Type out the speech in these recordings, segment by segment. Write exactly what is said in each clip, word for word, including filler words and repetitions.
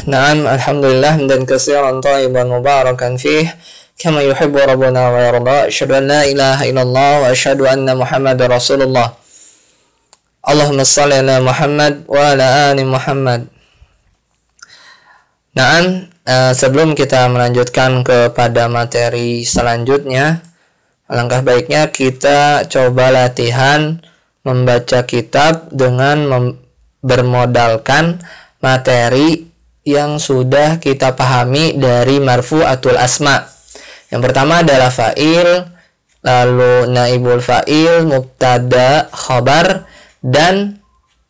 Na'am, alhamdulillah dan katsiran thayyiban mubarakan fih kama yuhibbu rabbuna wa yarda. Asyhadu an la ilaha illallah wa asyhadu anna Muhammadar Rasulullah. Allahumma shalli ala Muhammad wa ala ali Muhammad. Na'am, uh, sebelum kita melanjutkan kepada materi selanjutnya, alangkah baiknya kita coba latihan membaca kitab dengan mem- bermodalkan materi yang sudah kita pahami dari marfu'atul asma. Yang pertama adalah fa'il, lalu naibul fa'il, mubtada, khabar, dan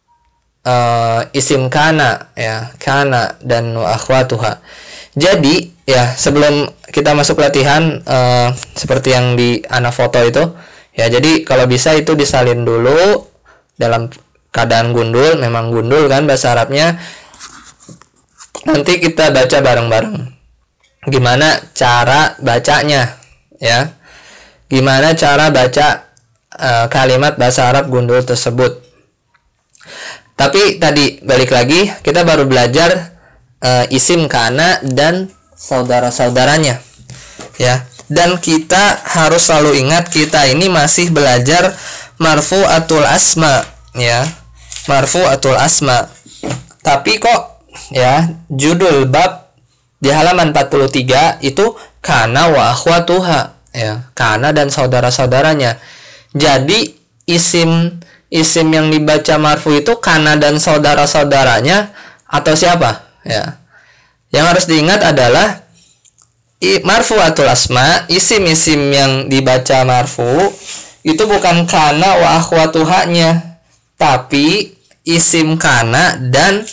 uh, isim kana, ya, kana dan wa akhwatuha. Jadi, ya, sebelum kita masuk latihan uh, seperti yang di ana foto itu, ya, jadi kalau bisa itu disalin dulu dalam keadaan gundul, memang gundul kan bahasa Arabnya. Nanti kita baca bareng-bareng. Gimana cara bacanya, ya? Gimana cara baca uh, kalimat bahasa Arab gundul tersebut? Tapi tadi balik lagi, kita baru belajar uh, isim kana dan saudara-saudaranya, ya. Dan kita harus selalu ingat kita ini masih belajar marfu'atul asma, ya. Marfu'atul asma. Tapi kok, ya, judul bab di halaman empat puluh tiga itu kana wa akhwatuha, ya, kana dan saudara-saudaranya. Jadi isim isim yang dibaca marfu itu kana dan saudara-saudaranya atau siapa, ya. Yang harus diingat adalah marfu'atul asma, isim-isim yang dibaca marfu itu bukan kana wa akhwatuhanya, tapi isim kana dan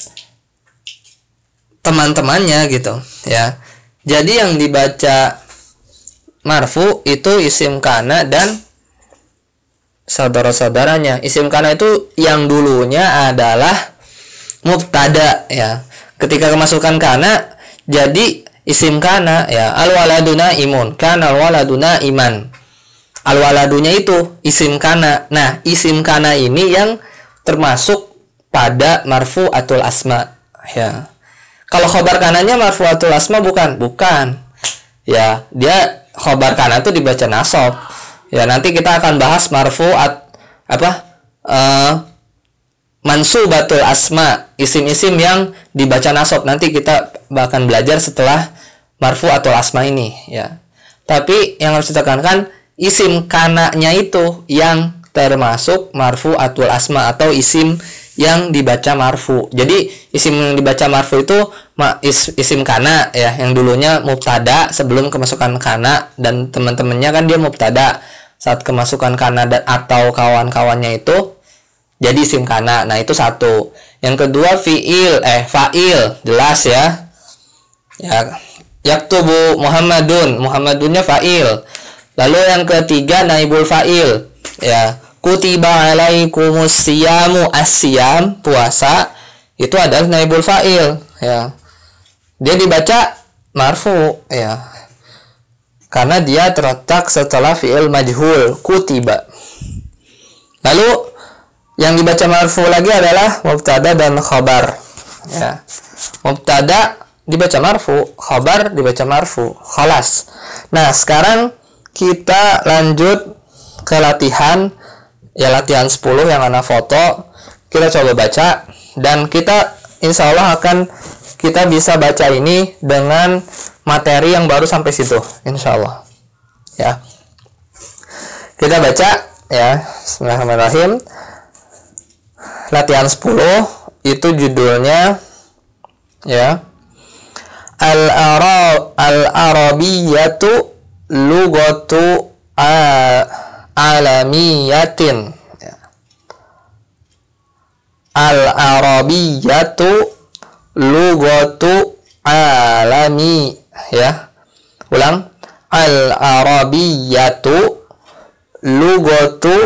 teman-temannya gitu, ya. Jadi yang dibaca marfu itu isim kana dan saudara-saudaranya. Isim kana itu yang dulunya adalah mubtada, ya. Ketika kemasukan kana jadi isim kana, ya. Al-waladuna imun, kana al-waladuna iman. Al-waladunya itu isim kana. Nah, isim kana ini yang termasuk pada marfu'atul asma, ya. Kalau khobar kanannya marfu'atul asma bukan? Bukan. Ya, dia khobar kanan itu dibaca nasab. Ya, nanti kita akan bahas marfu'at apa? Uh, mansubatul asma, isim-isim yang dibaca nasab. Nanti kita bahkan belajar setelah marfu'atul asma ini, ya. Tapi yang harus ditekankan isim kananya itu yang termasuk marfu'atul asma atau isim yang dibaca marfu. Jadi isim yang dibaca marfu itu ma, is, isim kana, ya, yang dulunya mubtada sebelum kemasukan kana, dan teman-temannya kan dia mubtada saat kemasukan kana dan atau kawan-kawannya itu jadi isim kana. Nah, itu satu. Yang kedua fiil eh fa'il, jelas ya. Ya, yaktubu Muhammadun, Muhammadunnya fa'il. Lalu yang ketiga naibul fa'il, ya. Kutiba alaikumus siyamu, as-siyam, puasa, itu adalah naibul fa'il, ya. Dia dibaca marfu, ya. Karena dia terletak setelah fi'il majhul, kutiba. Lalu yang dibaca marfu lagi adalah mubtada dan khabar, ya. Mubtada dibaca marfu, khabar dibaca marfu, khalas. Nah, sekarang kita lanjut ke latihan, ya, latihan sepuluh yang ana foto. Kita coba baca, dan kita insya Allah akan kita bisa baca ini dengan materi yang baru sampai situ, insya Allah, ya. Kita baca, ya. Bismillahirrahmanirrahim. Latihan sepuluh itu judulnya, ya, Al-Arab Al-Arabiyatu Lugatu alamiyatin, ya. Al-Arabiyatu lugatu alami, ya. Ulang. Al-Arabiyatu lugatu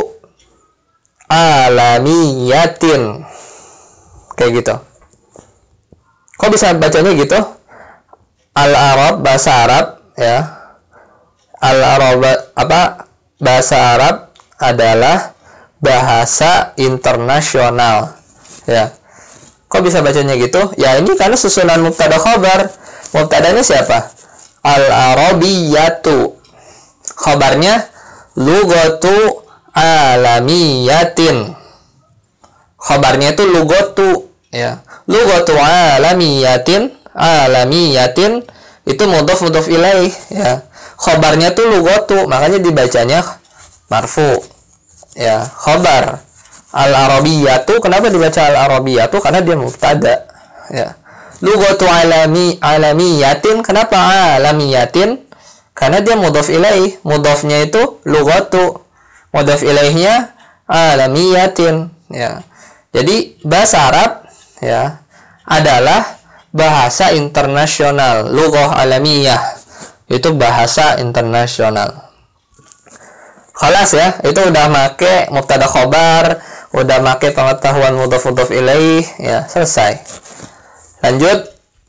alamiyatin. Kayak gitu. Kok bisa bacanya gitu? Al-Arab, bahasa Arab, ya. Al-Arab apa? Bahasa Arab adalah bahasa internasional, ya. Kok bisa bacanya gitu? Ya ini karena susunan mubtada khabar. Mubtadanya siapa? Al-Arabiyatu. Khabarnya lugatu alamiyatin. Khabarnya itu lugatu, ya. Lugatu alamiyatin, alamiyatin itu mudhof mudhof ilaih, ya. Khabarnya tuh lugatu, makanya dibacanya marfu. Ya, khabar al-arabiyatu, kenapa dibaca al-arabiyatu? Karena dia mubtada, ya. Lugatu alami alamiyatin, kenapa alamiyatin? Karena dia mudhof ilaih, mudhofnya itu lugatu, mudhof ilaihnya alamiyatin, ya. Jadi bahasa Arab, ya, adalah bahasa internasional, lughah alamiyah. Itu bahasa internasional. Khalas ya, itu udah make mubtada khobar, udah make pengetahuan mudhof mudhof ilaih, ya, selesai. Lanjut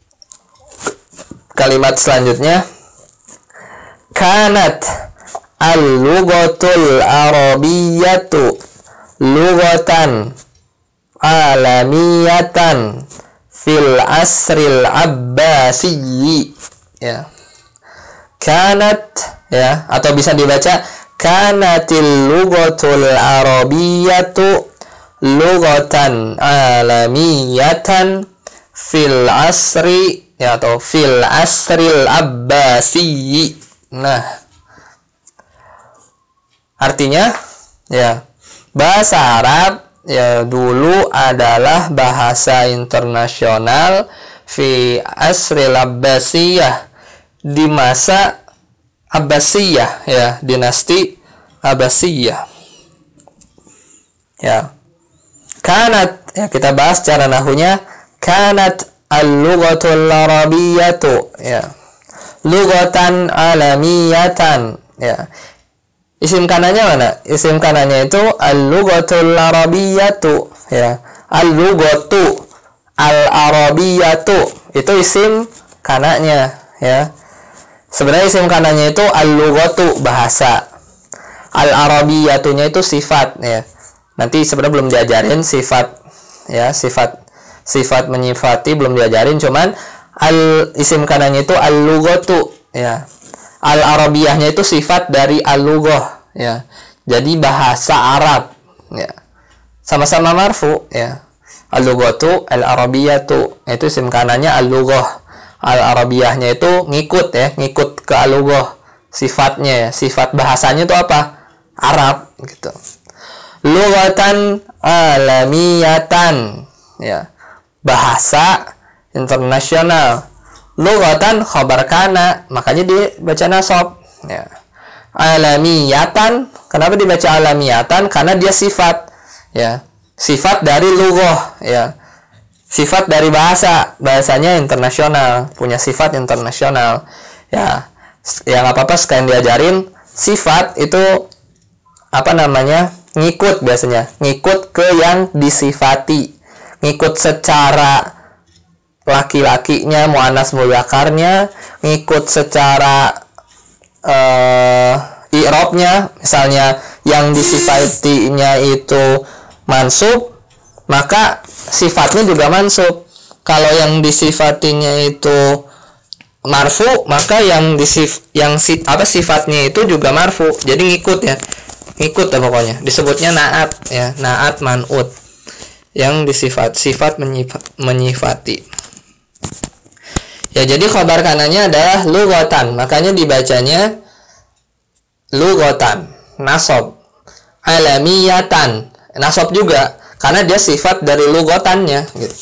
kalimat selanjutnya. Kanat al-lughatul arabiyyatu lughatan alamiyatan fil asril abbasiyyi, ya. Kanat, ya, atau bisa dibaca kanatil lughatul arabiyyatu lughatan alamiyatan fil asri, ya, atau fil asril abbasiyyi. Nah, artinya, ya, bahasa Arab, ya, dulu adalah bahasa internasional fi asril abbasiyah, di masa Abbasiyah, ya, dinasti Abbasiyah, ya. Kanat, ya, kita bahas cara nahunya. Kanat al-lughatul arabiyyatu, ya, lughatan alamiyatan, ya. Isim kanannya mana? Isim kanannya itu al-lughatul arabiyyatu, ya. Al-lughatu al-arabiyyatu itu isim kanannya, ya. Sebenarnya isim kanannya itu al-lughatu, bahasa. Al-arabiyyatunya itu sifat, ya. Nanti sebenarnya belum diajarin sifat, ya, sifat sifat menyifati belum diajarin, cuman al isim kanannya itu al-lughatu, ya. Al-arabiyahnya itu sifat dari al-lughah, ya. Jadi bahasa Arab, ya. Sama-sama marfu, ya. Al-lughatu al-arabiyatu, itu isim kanannya al-lughah. Al-arabiyahnya itu ngikut, ya, ngikut ke al-lughah. Sifatnya, ya. Sifat bahasanya itu apa? Arab, gitu. Lughatan alamiyatan, ya. Bahasa internasional. Lughatan khabar kana, makanya dibaca nasab, ya. Alamiyatan, kenapa dibaca alamiyatan? Karena dia sifat, ya. Sifat dari lughah, ya. Sifat dari bahasa, bahasanya internasional, punya sifat internasional, ya. Ya nggak apa-apa sekalian diajarin. Sifat itu apa namanya? Ngikut, biasanya ngikut ke yang disifati, ngikut secara laki-lakinya, muannas mudzakarnya, ngikut secara uh, i'rabnya. Misalnya yang disifatinya itu mansub, maka sifatnya juga mansub. Kalau yang disifatinya itu marfu, maka yang disif yang si, apa sifatnya itu juga marfu. Jadi ngikut, ya. Ngikut, ya, pokoknya. Disebutnya naat, ya, naat man'ut. Yang disifat, sifat menyifat, menyifati. Ya, jadi khabar kanannya adalah lughatan, makanya dibacanya lughatan, nasab. Alamiyatan, nasab juga, karena dia sifat dari lughatannya, gitu.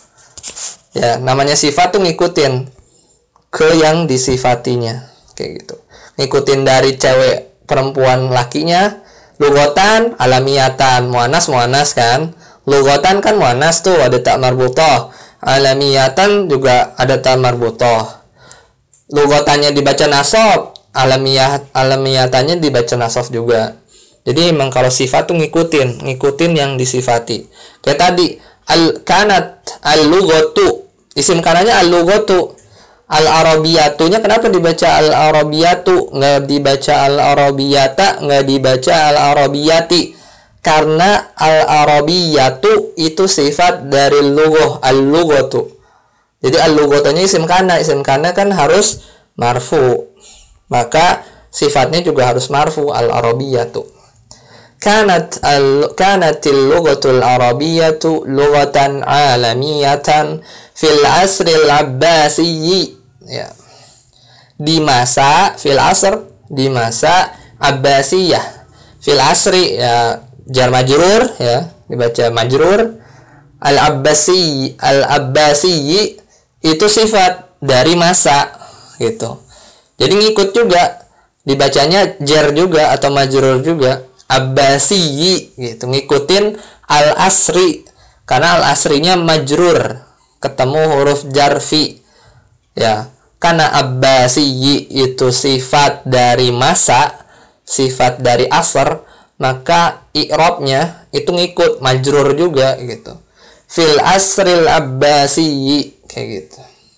Ya, namanya sifat tuh ngikutin ke yang disifatinya, kayak gitu. Ngikutin dari cewek, perempuan, lakinya, lughatan, alamiyatan, muannas muannas kan. Lughatan kan muannas tuh, ada ta marbutah. Alamiyatan juga ada ta marbutah. Lughatannya dibaca nasab, alamiyah alamiyatannya dibaca nasab juga. Jadi emang kalau sifat tuh ngikutin, ngikutin yang disifati. Kayak tadi al kanat al-lughatu, isim kanannya al-lughatu. Al-arabiyatunya kenapa dibaca al-arabiyatu, nggak dibaca al-arabiyata, nggak dibaca al-arabiyati? Karena al-arabiyatu itu sifat dari lughah, al-lughatu. Jadi al-lughatunya isim kana, isim kana kan harus marfu. Maka sifatnya juga harus marfu, al-arabiyatu. Kanat al kanatil lughatul arabiyatu lughatan alamiyatan fil asril abbasiyyi. Ya. Di masa fil asr, di masa Abbasiyah. Fil asri ya jar majrur ya, dibaca majrur. Al-Abbasi, al-Abbasi itu sifat dari masa gitu. Jadi ngikut juga, dibacanya jar juga atau majrur juga. Abbasi gitu, ngikutin al-asri karena al-asrinya majrur, ketemu huruf jarfi. Ya, karena Abbasi itu sifat dari masa, sifat dari asr, maka i'rabnya itu ngikut majrur juga gitu. Fil asril abbasi kayak gitu.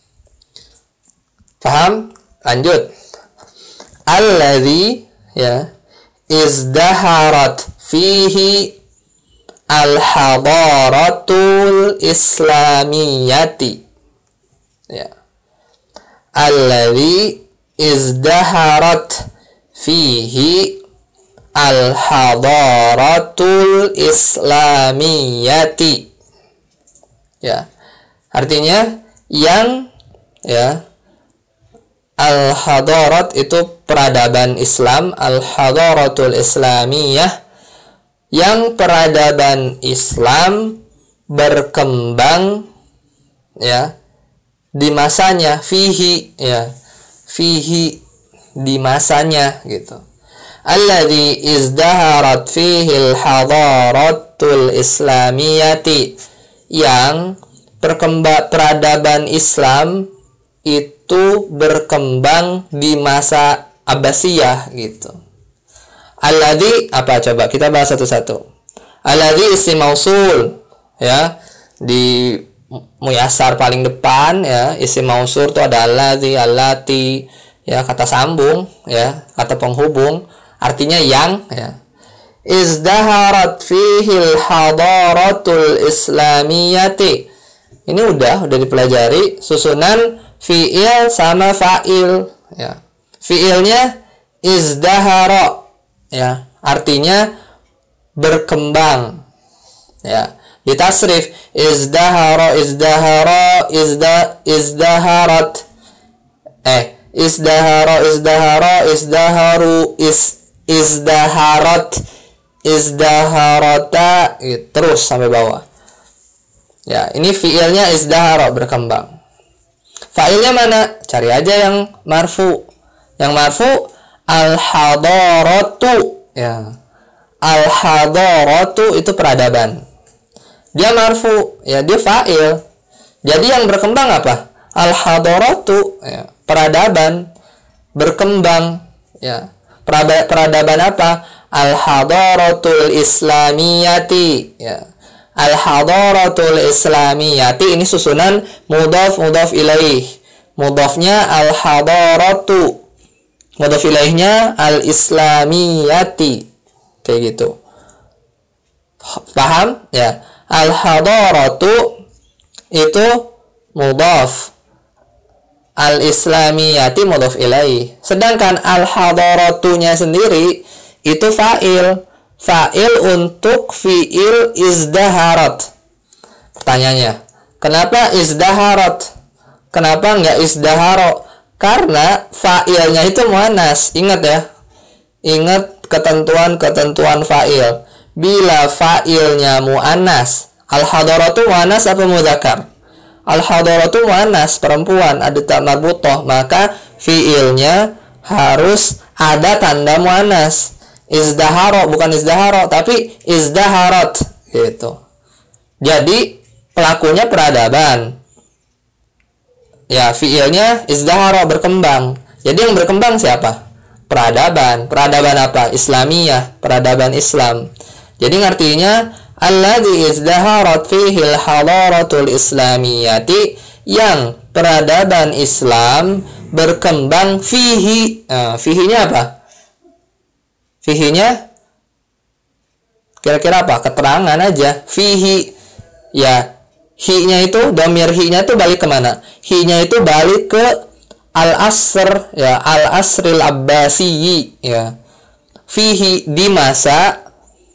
Paham? Lanjut. Alladzi ya izdaharat fihi al-hadaratul islamiyati. Ya. Alladzi izdaharat fihi al-hadaratul islamiyati. Ya. Artinya yang ya al-hadarat itu peradaban Islam, al-hadaratul islamiyah yang peradaban Islam berkembang ya di masanya, fihi ya, fihi di masanya gitu. Alladzi izdaharat fihi al-hadaratul islamiyati, yang perkembang peradaban Islam itu berkembang di masa Abbasiyah gitu. Alladzi apa, coba kita bahas satu-satu. Alladzi isim mausul ya, di muyasar paling depan ya, isim mausul itu ada alladzi, allati ya, kata sambung ya, kata penghubung, artinya yang ya. Izdaharat fihil hadaratul islamiyati. Ini udah udah dipelajari susunan fi'il sama fa'il ya. Fi'ilnya izdahara ya, artinya berkembang ya. Ditasrif izdahara, izdahara, izda, izdaharat eh izdahara, izdahara, izdaharu, is, izdaharat, izdaharata gitu, terus sampai bawah ya. Ini fiilnya izdahara, berkembang. Fa'ilnya mana? Cari aja yang marfu. Yang marfu al-hadaratu ya. Al-hadaratu itu peradaban, dia marfu ya, dia fa'il. Jadi yang berkembang apa? Al-hadaratu ya, peradaban berkembang ya. Peradaban apa? Al-hadaratul islamiyati ya. Al-hadaratul islamiyati ini susunan mudhaf mudhaf ilaih. Mudhafnya al-hadaratu, mudhaf ilaihnya al-islamiyati kayak gitu. Paham ya? Al-hadaratu itu mudhaf, al-islamiyati mudhaf ilaih. Sedangkan al-hadaratunya sendiri itu fa'il. Fa'il untuk fi'il izdaharat. Pertanyaannya, kenapa izdaharat? Kenapa enggak izdaharo? Karena fa'ilnya itu muannas. Ingat ya. Ingat ketentuan-ketentuan fa'il. Bila fa'ilnya muannas, al-hadaratu muannas apa mudzakkar? Al-hadaratu muannas, perempuan, ada ta marbutah, maka fi'ilnya harus ada tanda muannas. Izdaharo, bukan izdaharo, tapi izdaharat gitu. Jadi pelakunya peradaban ya, fiilnya izdaharo, berkembang. Jadi yang berkembang siapa? Peradaban. Peradaban apa? Islamiyah, peradaban Islam. Jadi artinya alladzi izdaharat fihil hadaratul islamiyati, yang peradaban Islam berkembang fihi. Nah, fihinya apa? Fihinya Kira-kira apa? Keterangan aja. Fihi, ya, hi-nya itu, dhamir hi-nya itu balik kemana? Hi-nya itu balik ke al-asr, ya, al-asril abbasiyyi, ya. Fihi, di masa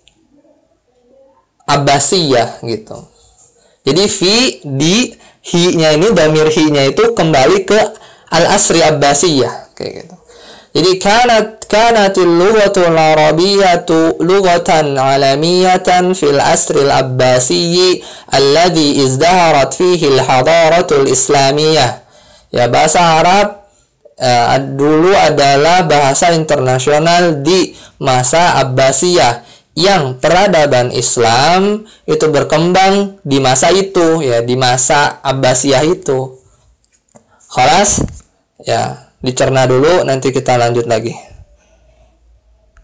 Abbasiyah gitu. Jadi fi, di, hi-nya ini, dhamir hi-nya itu kembali ke al-asri Abbasiyah kayak gitu. Jadi kanat kanatil lughatul arabiyyatu lughatan alamiyatan fil asri al-abbasiyyi alladhi izdaharat fihi al-hadaratul islamiyah. Ya, bahasa Arab uh, dulu adalah bahasa internasional di masa Abbasiyah, yang peradaban Islam itu berkembang di masa itu, ya, di masa Abbasiyah itu. Khalas, ya, dicerna dulu, nanti kita lanjut lagi.